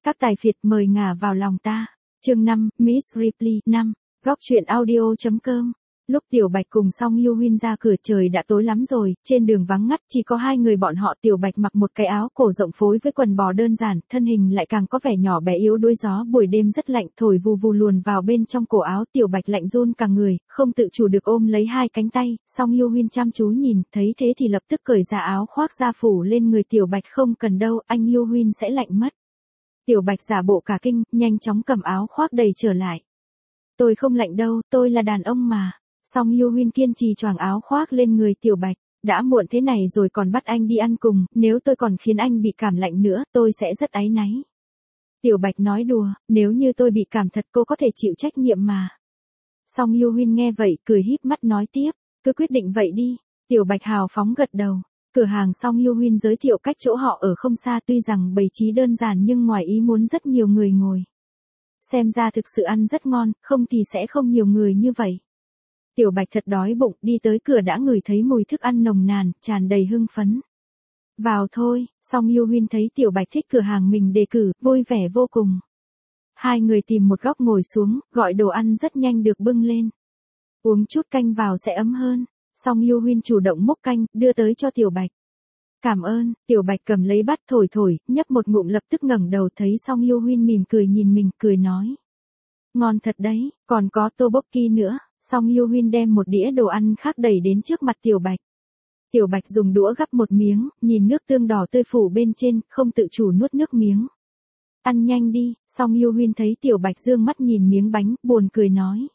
Các tài phiệt mời ngả vào lòng ta. Chương 5, Miss Ripley 5. Góc truyện audio.com. Lúc Tiểu Bạch cùng Song Yu Huyên ra cửa trời đã tối lắm rồi, trên đường vắng ngắt chỉ có hai người bọn họ. Tiểu Bạch mặc một cái áo cổ rộng phối với quần bò đơn giản, thân hình lại càng có vẻ nhỏ bé yếu đuối, gió buổi đêm rất lạnh thổi vù vù luồn vào bên trong cổ áo. Tiểu Bạch lạnh run cả người, không tự chủ được ôm lấy hai cánh tay. Song Yu Huyên chăm chú nhìn, thấy thế thì lập tức cởi ra áo khoác ra phủ lên người. Tiểu Bạch không cần đâu, anh Yu Huyên sẽ lạnh mất. Tiểu Bạch giả bộ cả kinh, nhanh chóng cầm áo khoác đầy trở lại. Tôi không lạnh đâu, tôi là đàn ông mà. Song Yu Huyên kiên trì choàng áo khoác lên người Tiểu Bạch. Đã muộn thế này rồi còn bắt anh đi ăn cùng, nếu tôi còn khiến anh bị cảm lạnh nữa, tôi sẽ rất áy náy. Tiểu Bạch nói đùa, nếu như tôi bị cảm thật cô có thể chịu trách nhiệm mà. Song Yu Huyên nghe vậy, cười híp mắt nói tiếp, cứ quyết định vậy đi. Tiểu Bạch hào phóng gật đầu. Cửa hàng Song Yu Huyên giới thiệu cách chỗ họ ở không xa, tuy rằng bày trí đơn giản nhưng ngoài ý muốn rất nhiều người ngồi. Xem ra thực sự ăn rất ngon, không thì sẽ không nhiều người như vậy. Tiểu Bạch thật đói bụng, đi tới cửa đã ngửi thấy mùi thức ăn nồng nàn, tràn đầy hưng phấn. Vào thôi. Song Yu Huyên thấy Tiểu Bạch thích cửa hàng mình đề cử, vui vẻ vô cùng. Hai người tìm một góc ngồi xuống, gọi đồ ăn rất nhanh được bưng lên. Uống chút canh vào sẽ ấm hơn. Song Yu Huyên chủ động múc canh, đưa tới cho Tiểu Bạch. Cảm ơn. Tiểu Bạch cầm lấy bát thổi thổi, nhấp một ngụm lập tức ngẩng đầu thấy Song Yu Huyên mỉm cười nhìn mình, cười nói. Ngon thật đấy, còn có tteokbokki nữa. Song Yu Huyên đem một đĩa đồ ăn khác đẩy đến trước mặt Tiểu Bạch. Tiểu Bạch dùng đũa gắp một miếng, nhìn nước tương đỏ tươi phủ bên trên, không tự chủ nuốt nước miếng. Ăn nhanh đi. Song Yu Huyên thấy Tiểu Bạch dương mắt nhìn miếng bánh, buồn cười nói.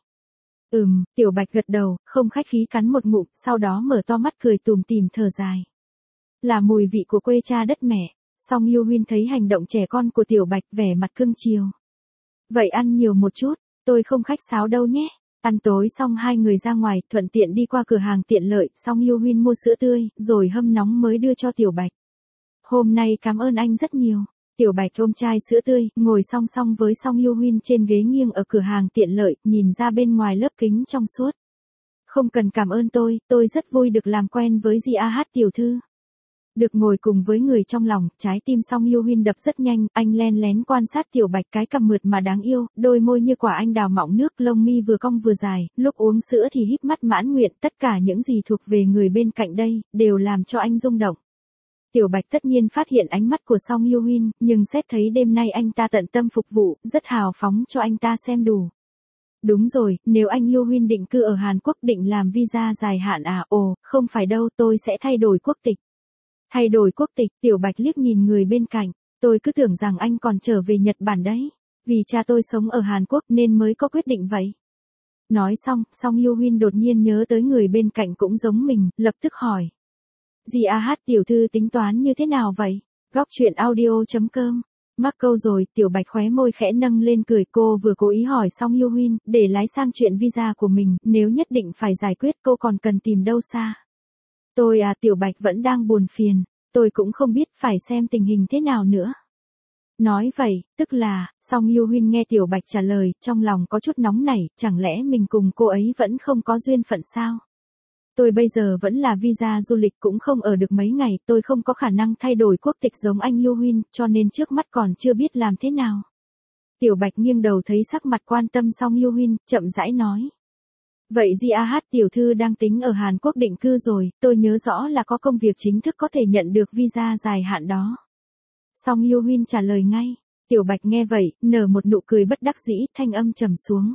Tiểu Bạch gật đầu, không khách khí cắn một ngụm, sau đó mở to mắt cười tủm tỉm thở dài. Là mùi vị của quê cha đất mẹ. Song Yu Huyên thấy hành động trẻ con của Tiểu Bạch, vẻ mặt cưng chiều. Vậy ăn nhiều một chút, tôi không khách sáo đâu nhé. Ăn tối xong hai người ra ngoài, thuận tiện đi qua cửa hàng tiện lợi, Song Yu Huyên mua sữa tươi, rồi hâm nóng mới đưa cho Tiểu Bạch. Hôm nay cảm ơn anh rất nhiều. Tiểu Bạch ôm chai sữa tươi, ngồi song song với Song Yu Huyên trên ghế nghiêng ở cửa hàng tiện lợi, nhìn ra bên ngoài lớp kính trong suốt. Không cần cảm ơn tôi rất vui được làm quen với Ji tiểu thư. Được ngồi cùng với người trong lòng, trái tim Song Yu Huyên đập rất nhanh, anh len lén quan sát Tiểu Bạch, cái cằm mượt mà đáng yêu, đôi môi như quả anh đào mọng nước, lông mi vừa cong vừa dài, lúc uống sữa thì híp mắt mãn nguyện, tất cả những gì thuộc về người bên cạnh đây, đều làm cho anh rung động. Tiểu Bạch tất nhiên phát hiện ánh mắt của Song Yu Huyên, nhưng xét thấy đêm nay anh ta tận tâm phục vụ, rất hào phóng cho anh ta xem đủ. Đúng rồi, nếu anh Yu Huyên định cư ở Hàn Quốc, định làm visa dài hạn à? Ồ, không phải đâu, tôi sẽ thay đổi quốc tịch. Thay đổi quốc tịch? Tiểu Bạch liếc nhìn người bên cạnh, tôi cứ tưởng rằng anh còn trở về Nhật Bản đấy. Vì cha tôi sống ở Hàn Quốc nên mới có quyết định vậy. Nói xong, Song Yu Huyên đột nhiên nhớ tới người bên cạnh cũng giống mình, lập tức hỏi. Ji tiểu thư tính toán như thế nào vậy? Góc truyện audio.com. Mắc câu rồi. Tiểu Bạch khóe môi khẽ nâng lên cười, cô vừa cố ý hỏi Song Yu Huyên, để lái sang chuyện visa của mình, nếu nhất định phải giải quyết cô còn cần tìm đâu xa. Tiểu Bạch vẫn đang buồn phiền, tôi cũng không biết, phải xem tình hình thế nào nữa. Nói vậy, tức là, Song Yu Huyên nghe Tiểu Bạch trả lời, trong lòng có chút nóng nảy, chẳng lẽ mình cùng cô ấy vẫn không có duyên phận sao? Tôi bây giờ vẫn là visa du lịch, cũng không ở được mấy ngày, tôi không có khả năng thay đổi quốc tịch giống anh Yu Huyên, cho nên trước mắt còn chưa biết làm thế nào. Tiểu Bạch nghiêng đầu thấy sắc mặt quan tâm Song Yu Huyên, chậm rãi nói. Vậy Ji tiểu thư đang tính ở Hàn Quốc định cư rồi, tôi nhớ rõ là có công việc chính thức có thể nhận được visa dài hạn đó. Song Yu Huyên trả lời ngay. Tiểu Bạch nghe vậy, nở một nụ cười bất đắc dĩ, thanh âm trầm xuống.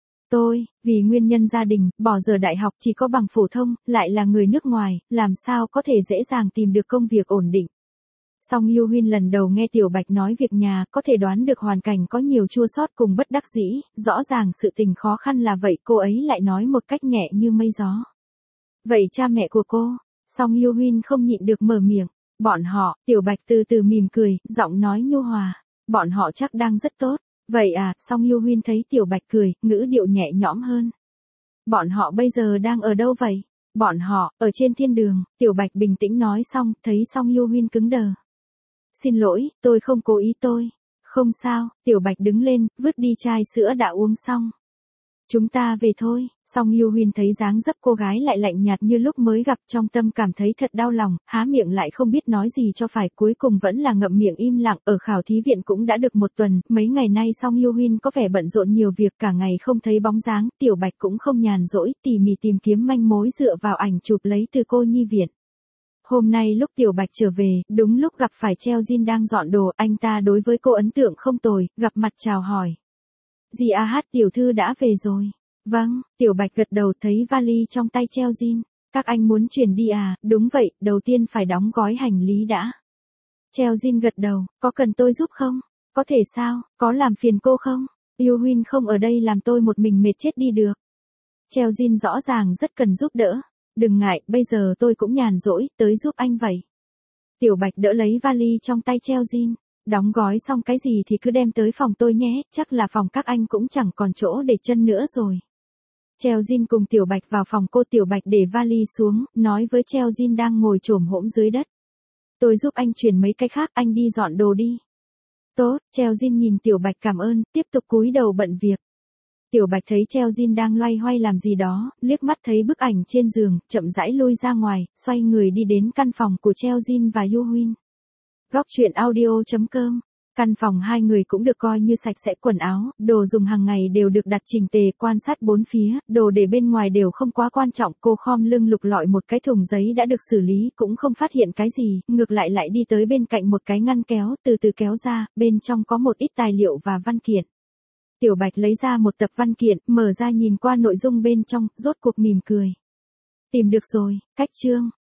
Vì nguyên nhân gia đình, bỏ giờ đại học chỉ có bằng phổ thông, lại là người nước ngoài, làm sao có thể dễ dàng tìm được công việc ổn định. Song Yu Huyên lần đầu nghe Tiểu Bạch nói việc nhà, có thể đoán được hoàn cảnh có nhiều chua xót cùng bất đắc dĩ, rõ ràng sự tình khó khăn là vậy, cô ấy lại nói một cách nhẹ như mây gió. Vậy cha mẹ của cô? Song Yu Huyên không nhịn được mở miệng. Bọn họ. Tiểu Bạch từ từ mỉm cười, giọng nói nhu hòa. Bọn họ chắc đang rất tốt. Vậy à? Song Yu Huyên thấy Tiểu Bạch cười, ngữ điệu nhẹ nhõm hơn. Bọn họ bây giờ đang ở đâu vậy? Bọn họ, ở trên thiên đường. Tiểu Bạch bình tĩnh nói xong, thấy Song Yu Huyên cứng đờ. Xin lỗi, tôi không cố ý. Không sao. Tiểu Bạch đứng lên, vứt đi chai sữa đã uống xong. Chúng ta về thôi. Song Yu Huyên thấy dáng dấp cô gái lại lạnh nhạt như lúc mới gặp, trong tâm cảm thấy thật đau lòng, há miệng lại không biết nói gì cho phải, cuối cùng vẫn là ngậm miệng im lặng. Ở khảo thí viện cũng đã được một tuần, mấy ngày nay Song Yu Huyên có vẻ bận rộn nhiều việc, cả ngày không thấy bóng dáng, Tiểu Bạch cũng không nhàn rỗi, tỉ mỉ tìm kiếm manh mối dựa vào ảnh chụp lấy từ cô nhi viện. Hôm nay lúc Tiểu Bạch trở về, đúng lúc gặp phải Treo Jin đang dọn đồ, anh ta đối với cô ấn tượng không tồi, gặp mặt chào hỏi. Dì hát tiểu thư đã về rồi. Vâng, Tiểu Bạch gật đầu, thấy vali trong tay Treo Jin. Các anh muốn chuyển đi à? Đúng vậy, đầu tiên phải đóng gói hành lý đã. Treo Jin gật đầu, có cần tôi giúp không? Có thể sao, có làm phiền cô không? Yu Huyên không ở đây làm tôi một mình mệt chết đi được. Treo Jin rõ ràng rất cần giúp đỡ. Đừng ngại, bây giờ tôi cũng nhàn rỗi, tới giúp anh vậy. Tiểu Bạch đỡ lấy vali trong tay Treo Jin. Đóng gói xong cái gì thì cứ đem tới phòng tôi nhé, chắc là phòng các anh cũng chẳng còn chỗ để chân nữa rồi. Treo Jin cùng Tiểu Bạch vào phòng cô. Tiểu Bạch để vali xuống, nói với Treo Jin đang ngồi chồm hổm dưới đất. Tôi giúp anh chuyển mấy cái khác, anh đi dọn đồ đi. Tốt, Treo Jin nhìn Tiểu Bạch cảm ơn, tiếp tục cúi đầu bận việc. Tiểu Bạch thấy Treo Jin đang loay hoay làm gì đó, liếc mắt thấy bức ảnh trên giường, chậm rãi lui ra ngoài, xoay người đi đến căn phòng của Treo Jin và Yu Huyên. Góc truyện audio.com. Căn phòng hai người cũng được coi như sạch sẽ, quần áo, đồ dùng hàng ngày đều được đặt chỉnh tề, quan sát bốn phía, đồ để bên ngoài đều không quá quan trọng. Cô khom lưng lục lọi một cái thùng giấy đã được xử lý, cũng không phát hiện cái gì, ngược lại lại đi tới bên cạnh một cái ngăn kéo, từ từ kéo ra, bên trong có một ít tài liệu và văn kiện. Tiểu Bạch lấy ra một tập văn kiện, mở ra nhìn qua nội dung bên trong, rốt cuộc mỉm cười. Tìm được rồi, cách chương.